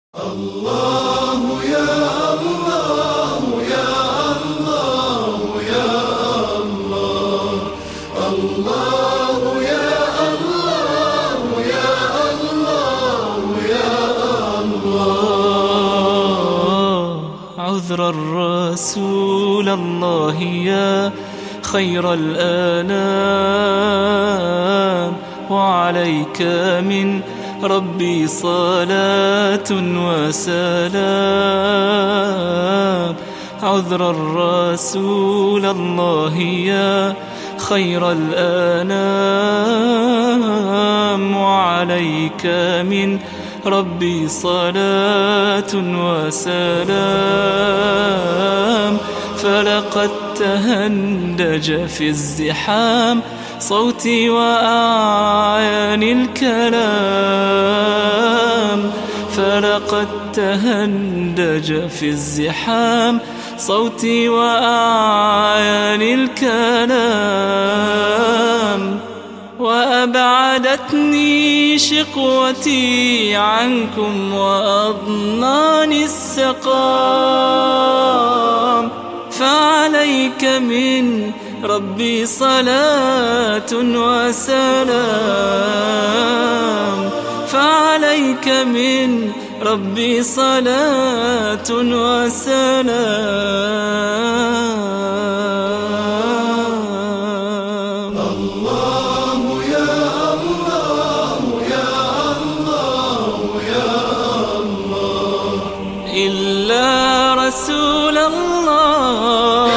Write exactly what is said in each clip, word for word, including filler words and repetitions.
الله يا الله يا الله يا الله الله يا الله يا الله يا الله. عذر الرسول الله يا خير الأنام، وعليك من ربي صلاة وسلام. عذر الرسول الله يا خير الأنام، وعليك من ربي صلاة وسلام. فلقد تهندج في الزحام صوتي وأعياني الكلام. فلقد تهندج في الزحام صوتي وأعياني الكلام. وأبعدتني شقوتي عنكم وأضناني السقام. فعليك من ربي صلاة وسلام. فعليك من ربي صلاة وسلام. الله يا الله يا الله يا الله إلا رسول الله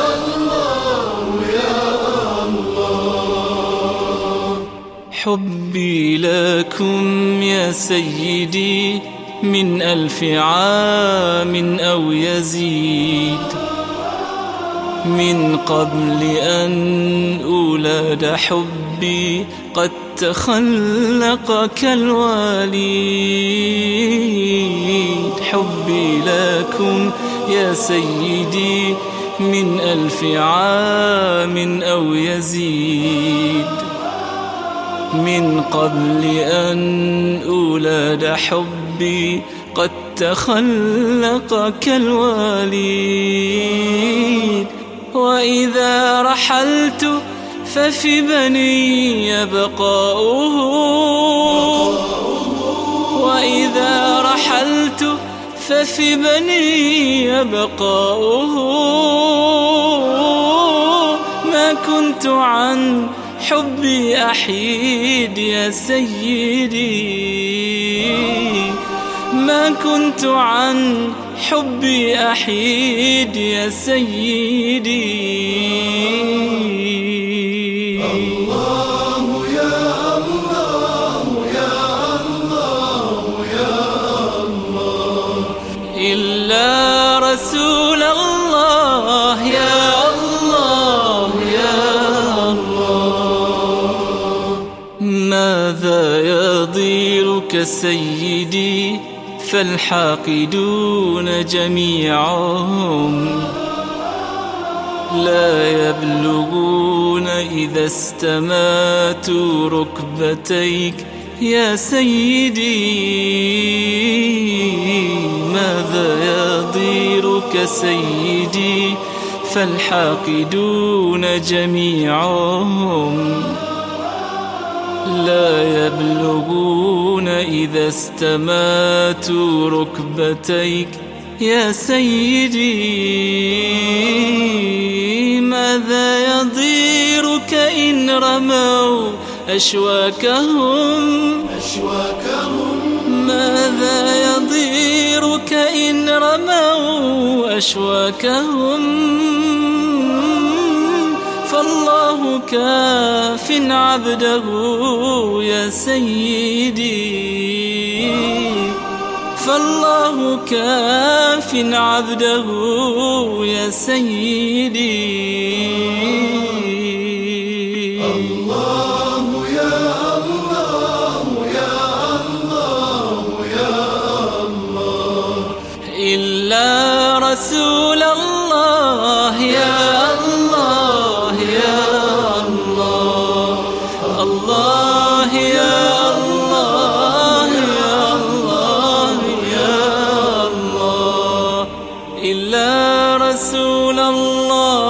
حبي لكم يا سيدي من ألف عام أو يزيد، من قبل أن أولد حبي قد تخلق كالوليد. حبي لكم يا سيدي من ألف عام أو يزيد، من قبل أن أولد حبي قد تخلق كالوليد. وإذا رحلت ففي بني بقاؤه، وإذا رحلت ففي بني بقاؤه. ما كنت عن حبي أحيد يا سيدي، ما كنت عن حبي أحيد يا سيدي. الله يا الله يا الله يا الله إلا رسول الله يا الله يا الله. ماذا يضيرك سيدي فالحاقدون جميعهم لا يبلغون إذا استماتوا ركبتيك يا سيدي. ماذا يضيرك سيدي فالحاقدون جميعهم لا يبلغون إذا استماتوا ركبتيك يا سيدي. ماذا يضيرك إن رموا أشواكهم أشواكهم ماذا يضيرك إن رموا أشواكهم. فالله كاف عبده يا سيدي، فالله كاف عبده يا سيدي. الله يا الله يا الله يا الله إلا رسول الله يا الله يا الله. الله يا الله يا الله يا رسول الله